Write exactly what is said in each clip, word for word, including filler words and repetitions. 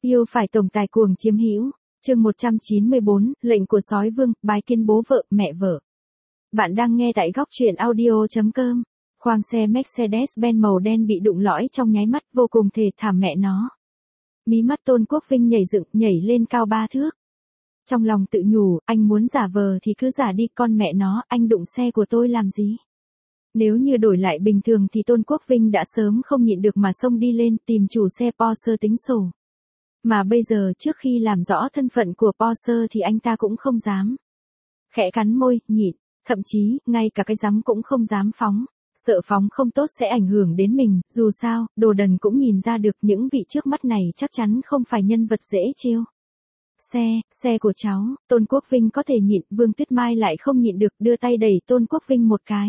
Yêu phải tổng tài cuồng chiếm hữu. Chương một trăm chín mươi bốn, lệnh của sói vương, bái kiến bố vợ, mẹ vợ. Bạn đang nghe tại góc truyện audio chấm com. Khoang xe Mercedes-Benz màu đen bị đụng lõi trong nháy mắt, vô cùng thê thảm mẹ nó. Mí mắt Tôn Quốc Vinh nhảy dựng, nhảy lên cao ba thước. Trong lòng tự nhủ, anh muốn giả vờ thì cứ giả đi, con mẹ nó, anh đụng xe của tôi làm gì? Nếu như đổi lại bình thường thì Tôn Quốc Vinh đã sớm không nhịn được mà xông đi lên tìm chủ xe Porsche tính sổ. Mà bây giờ trước khi làm rõ thân phận của Porsche thì anh ta cũng không dám. Khẽ cắn môi, nhịn, thậm chí, ngay cả cái giấm cũng không dám phóng. Sợ phóng không tốt sẽ ảnh hưởng đến mình, dù sao, đồ đần cũng nhìn ra được những vị trước mắt này chắc chắn không phải nhân vật dễ trêu. Xe, xe của cháu, Tôn Quốc Vinh có thể nhịn, Vương Tuyết Mai lại không nhịn được, đưa tay đẩy Tôn Quốc Vinh một cái.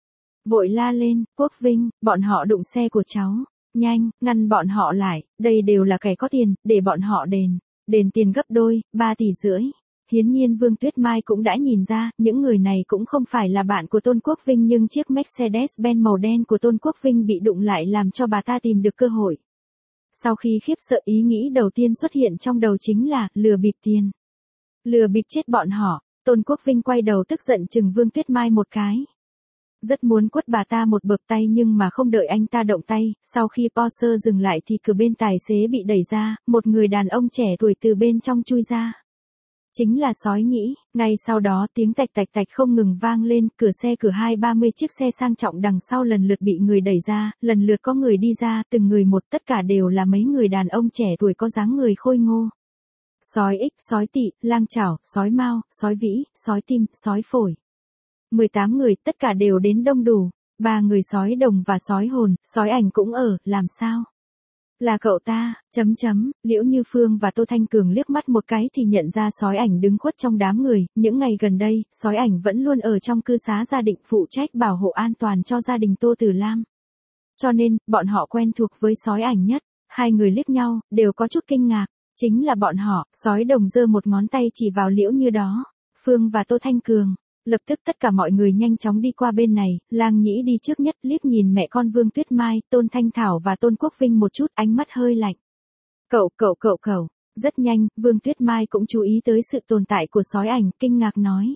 Vội la lên, Quốc Vinh, bọn họ đụng xe của cháu, nhanh, ngăn bọn họ lại, đây đều là kẻ có tiền, để bọn họ đền, đền tiền gấp đôi, ba tỷ rưỡi. Hiển nhiên Vương Tuyết Mai cũng đã nhìn ra, những người này cũng không phải là bạn của Tôn Quốc Vinh, nhưng chiếc Mercedes-Benz màu đen của Tôn Quốc Vinh bị đụng lại làm cho bà ta tìm được cơ hội. Sau khi khiếp sợ, ý nghĩ đầu tiên xuất hiện trong đầu chính là, lừa bịp tiền. Lừa bịp chết bọn họ, Tôn Quốc Vinh quay đầu tức giận chừng Vương Tuyết Mai một cái. Rất muốn quất bà ta một bợp tay nhưng mà không đợi anh ta động tay, sau khi Porsche dừng lại thì cửa bên tài xế bị đẩy ra, một người đàn ông trẻ tuổi từ bên trong chui ra. Chính là sói nhĩ, ngay sau đó tiếng tạch tạch tạch không ngừng vang lên, cửa xe cửa hai ba mươi chiếc xe sang trọng đằng sau lần lượt bị người đẩy ra, lần lượt có người đi ra, từng người một, tất cả đều là mấy người đàn ông trẻ tuổi có dáng người khôi ngô. Sói ích, sói tị, lang chảo, sói mao, sói vĩ, sói tim, sói phổi. mười tám người, tất cả đều đến đông đủ, ba người sói đồng và sói hồn, sói ảnh cũng ở, làm sao? Là cậu ta, chấm chấm, Liễu Như Phương và Tô Thanh Cường liếc mắt một cái thì nhận ra sói ảnh đứng khuất trong đám người, những ngày gần đây, sói ảnh vẫn luôn ở trong cư xá gia định phụ trách bảo hộ an toàn cho gia đình Tô Tử Lam. Cho nên, bọn họ quen thuộc với sói ảnh nhất, hai người liếc nhau, đều có chút kinh ngạc, chính là bọn họ, sói đồng giơ một ngón tay chỉ vào Liễu Như đó, Phương và Tô Thanh Cường. Lập tức tất cả mọi người nhanh chóng đi qua bên này, Lang Nhĩ đi trước nhất, liếc nhìn mẹ con Vương Tuyết Mai, Tôn Thanh Thảo và Tôn Quốc Vinh một chút, ánh mắt hơi lạnh. Cậu cậu cậu cậu, rất nhanh, Vương Tuyết Mai cũng chú ý tới sự tồn tại của sói ảnh, kinh ngạc nói.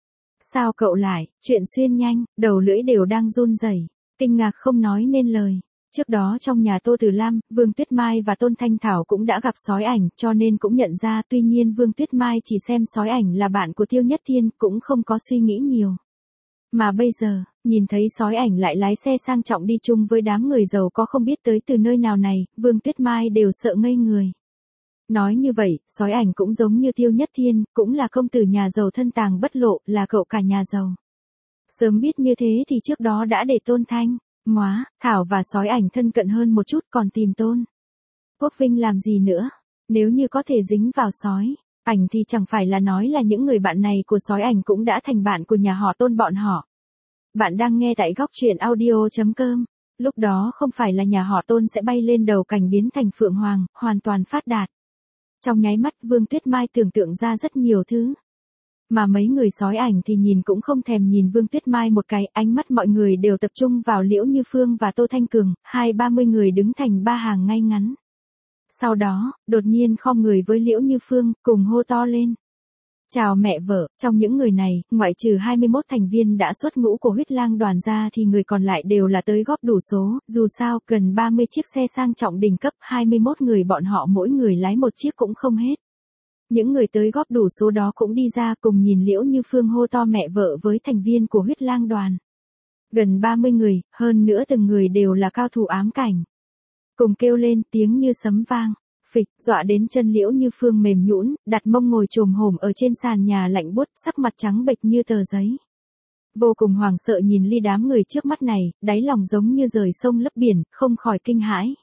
Sao cậu lại, chuyện xuyên nhanh, đầu lưỡi đều đang run rẩy, kinh ngạc không nói nên lời. Trước đó trong nhà Tô Tử Lam, Vương Tuyết Mai và Tôn Thanh Thảo cũng đã gặp sói ảnh, cho nên cũng nhận ra, tuy nhiên Vương Tuyết Mai chỉ xem sói ảnh là bạn của Tiêu Nhất Thiên, cũng không có suy nghĩ nhiều. Mà bây giờ, nhìn thấy sói ảnh lại lái xe sang trọng đi chung với đám người giàu có không biết tới từ nơi nào này, Vương Tuyết Mai đều sợ ngây người. Nói như vậy, sói ảnh cũng giống như Tiêu Nhất Thiên, cũng là công tử nhà giàu thân tàng bất lộ, là cậu cả nhà giàu. Sớm biết như thế thì trước đó đã để Tôn Thanh Móa, Thảo và sói ảnh thân cận hơn một chút, còn tìm Tôn Quốc Vinh làm gì nữa? Nếu như có thể dính vào sói ảnh thì chẳng phải là nói là những người bạn này của sói ảnh cũng đã thành bạn của nhà họ Tôn bọn họ. Bạn đang nghe tại góc truyện audio chấm com. Lúc đó không phải là nhà họ Tôn sẽ bay lên đầu cảnh biến thành Phượng Hoàng, hoàn toàn phát đạt. Trong nháy mắt Vương Tuyết Mai tưởng tượng ra rất nhiều thứ. Mà mấy người sói ảnh thì nhìn cũng không thèm nhìn Vương Tuyết Mai một cái, ánh mắt mọi người đều tập trung vào Liễu Như Phương và Tô Thanh Cường, hai ba mươi người đứng thành ba hàng ngay ngắn. Sau đó, đột nhiên khom người với Liễu Như Phương, cùng hô to lên. Chào mẹ vợ, trong những người này, ngoại trừ hai mươi mốt thành viên đã xuất ngũ của Huyết Lang đoàn ra thì người còn lại đều là tới góp đủ số, dù sao, gần ba mươi chiếc xe sang trọng đỉnh cấp, hai mươi mốt người bọn họ mỗi người lái một chiếc cũng không hết. Những người tới góp đủ số đó cũng đi ra cùng nhìn Liễu Như Phương hô to mẹ vợ với thành viên của Huyết Lang đoàn. Gần ba mươi người, hơn nữa từng người đều là cao thủ ám cảnh. Cùng kêu lên tiếng như sấm vang, phịch, dọa đến chân Liễu Như Phương mềm nhũn, đặt mông ngồi chồm hổm ở trên sàn nhà lạnh buốt, sắc mặt trắng bệch như tờ giấy. Vô cùng hoảng sợ nhìn ly đám người trước mắt này, đáy lòng giống như rời sông lấp biển, không khỏi kinh hãi.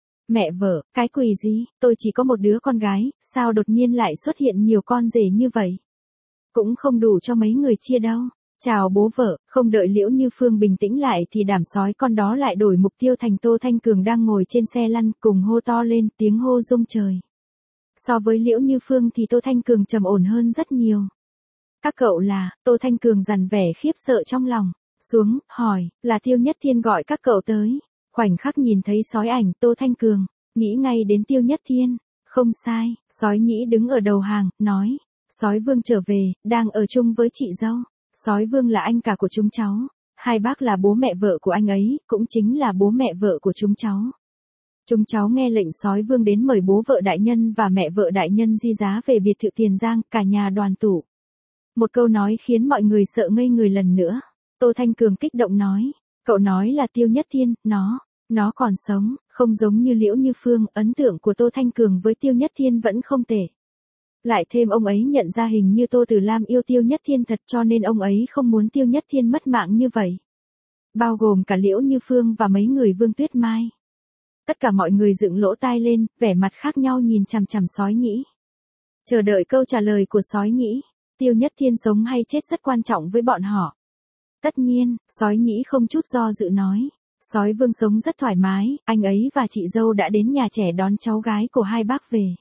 Mẹ vợ, cái quỷ gì, tôi chỉ có một đứa con gái, sao đột nhiên lại xuất hiện nhiều con rể như vậy? Cũng không đủ cho mấy người chia đâu. Chào bố vợ, không đợi Liễu Như Phương bình tĩnh lại thì đám sói con đó lại đổi mục tiêu thành Tô Thanh Cường đang ngồi trên xe lăn, cùng hô to lên, tiếng hô rung trời. So với Liễu Như Phương thì Tô Thanh Cường trầm ổn hơn rất nhiều. Các cậu là, Tô Thanh Cường dằn vẻ khiếp sợ trong lòng, xuống, hỏi, là Tiêu Nhất Thiên gọi các cậu tới. Khoảnh khắc nhìn thấy sói ảnh Tô Thanh Cường, nghĩ ngay đến Tiêu Nhất Thiên, Không sai, Sói Nhĩ đứng ở đầu hàng, nói. Sói Vương trở về, đang ở chung với chị dâu. Sói Vương là anh cả của chúng cháu. Hai bác là bố mẹ vợ của anh ấy, cũng chính là bố mẹ vợ của chúng cháu. Chúng cháu nghe lệnh Sói Vương đến mời bố vợ đại nhân và mẹ vợ đại nhân di giá về biệt thự Tiền Giang, cả nhà đoàn tụ. Một câu nói khiến mọi người sợ ngây người lần nữa. Tô Thanh Cường kích động nói. Cậu nói là Tiêu Nhất Thiên, nó, nó còn sống, không giống như Liễu Như Phương. Ấn tượng của Tô Thanh Cường với Tiêu Nhất Thiên vẫn không tệ. Lại thêm ông ấy nhận ra hình như Tô Tử Lam yêu Tiêu Nhất Thiên thật, cho nên ông ấy không muốn Tiêu Nhất Thiên mất mạng như vậy. Bao gồm cả Liễu Như Phương và mấy người Vương Tuyết Mai. Tất cả mọi người dựng lỗ tai lên, vẻ mặt khác nhau nhìn chằm chằm Sói Nhĩ. Chờ đợi câu trả lời của Sói Nhĩ. Tiêu Nhất Thiên sống hay chết rất quan trọng với bọn họ. Tất nhiên, Sói Nhĩ không chút do dự nói. Sói Vương sống rất thoải mái, anh ấy và chị dâu đã đến nhà trẻ đón cháu gái của hai bác về.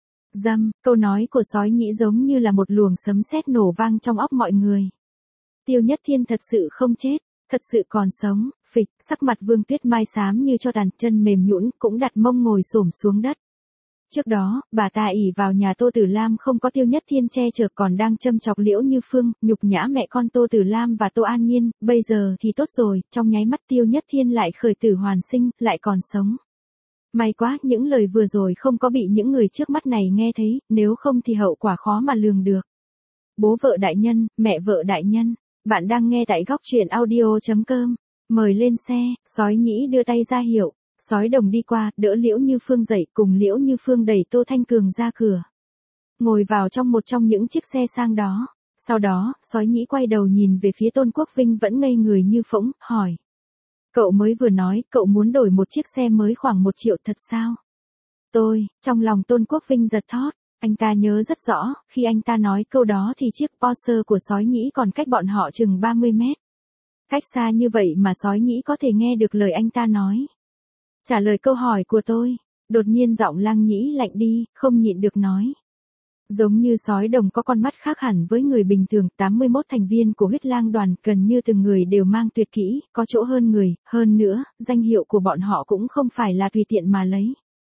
Dâm, câu nói của Sói Nhĩ giống như là một luồng sấm sét nổ vang trong óc mọi người. Tiêu Nhất Thiên thật sự không chết, thật sự còn sống. Phịch, sắc mặt Vương Tuyết Mai xám như cho tàn, chân mềm nhũn, cũng đặt mông ngồi xổm xuống đất. Trước đó, bà ta ỷ vào nhà Tô Tử Lam không có Tiêu Nhất Thiên che chở, còn đang châm chọc Liễu Như Phương, nhục nhã mẹ con Tô Tử Lam và Tô An Nhiên. Bây giờ thì tốt rồi, trong nháy mắt Tiêu Nhất Thiên lại khởi tử hoàn sinh, lại còn sống. May quá, những lời vừa rồi không có bị những người trước mắt này nghe thấy, nếu không thì hậu quả khó mà lường được. Bố vợ đại nhân, mẹ vợ đại nhân, bạn đang nghe tại góc truyện audio chấm com. Mời lên xe. Sói Nhĩ đưa tay ra hiệu. Sói Đồng đi qua, đỡ Liễu Như Phương dậy, cùng Liễu Như Phương đẩy Tô Thanh Cường ra cửa. Ngồi vào trong một trong những chiếc xe sang đó. Sau đó, Sói Nhĩ quay đầu nhìn về phía Tôn Quốc Vinh vẫn ngây người như phỗng, hỏi. Cậu mới vừa nói, cậu muốn đổi một chiếc xe mới khoảng một triệu thật sao? Tôi, trong lòng Tôn Quốc Vinh giật thót. Anh ta nhớ rất rõ, khi anh ta nói câu đó thì chiếc Porsche của Sói Nhĩ còn cách bọn họ chừng ba mươi mét. Cách xa như vậy mà Sói Nhĩ có thể nghe được lời anh ta nói. Trả lời câu hỏi của tôi, đột nhiên giọng Lăng Nhĩ lạnh đi, không nhịn được nói. Giống như Sói Đồng có con mắt khác hẳn với người bình thường, tám mươi mốt thành viên của Huyết Lang đoàn, gần như từng người đều mang tuyệt kỹ, có chỗ hơn người, hơn nữa, danh hiệu của bọn họ cũng không phải là tùy tiện mà lấy.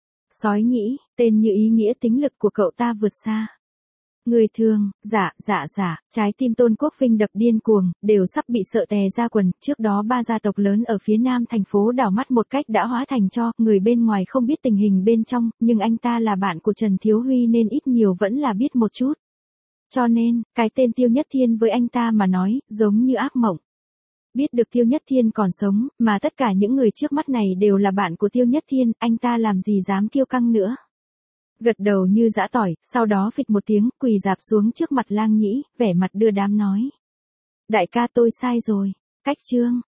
Sói Nhĩ, tên như ý nghĩa tính lực của cậu ta vượt xa. Người thường, dạ, dạ dạ, trái tim Tôn Quốc Vinh đập điên cuồng, đều sắp bị sợ tè ra quần. Trước đó ba gia tộc lớn ở phía nam thành phố đảo mắt một cách đã hóa thành tro, người bên ngoài không biết tình hình bên trong, nhưng anh ta là bạn của Trần Thiếu Huy nên ít nhiều vẫn là biết một chút. Cho nên, cái tên Tiêu Nhất Thiên với anh ta mà nói, giống như ác mộng. Biết được Tiêu Nhất Thiên còn sống, mà tất cả những người trước mắt này đều là bạn của Tiêu Nhất Thiên, anh ta làm gì dám kiêu căng nữa. Gật đầu như giã tỏi, sau đó phịch một tiếng, quỳ dạp xuống trước mặt Lang Nhĩ, vẻ mặt đưa đám nói. Đại ca tôi sai rồi. Cách chương,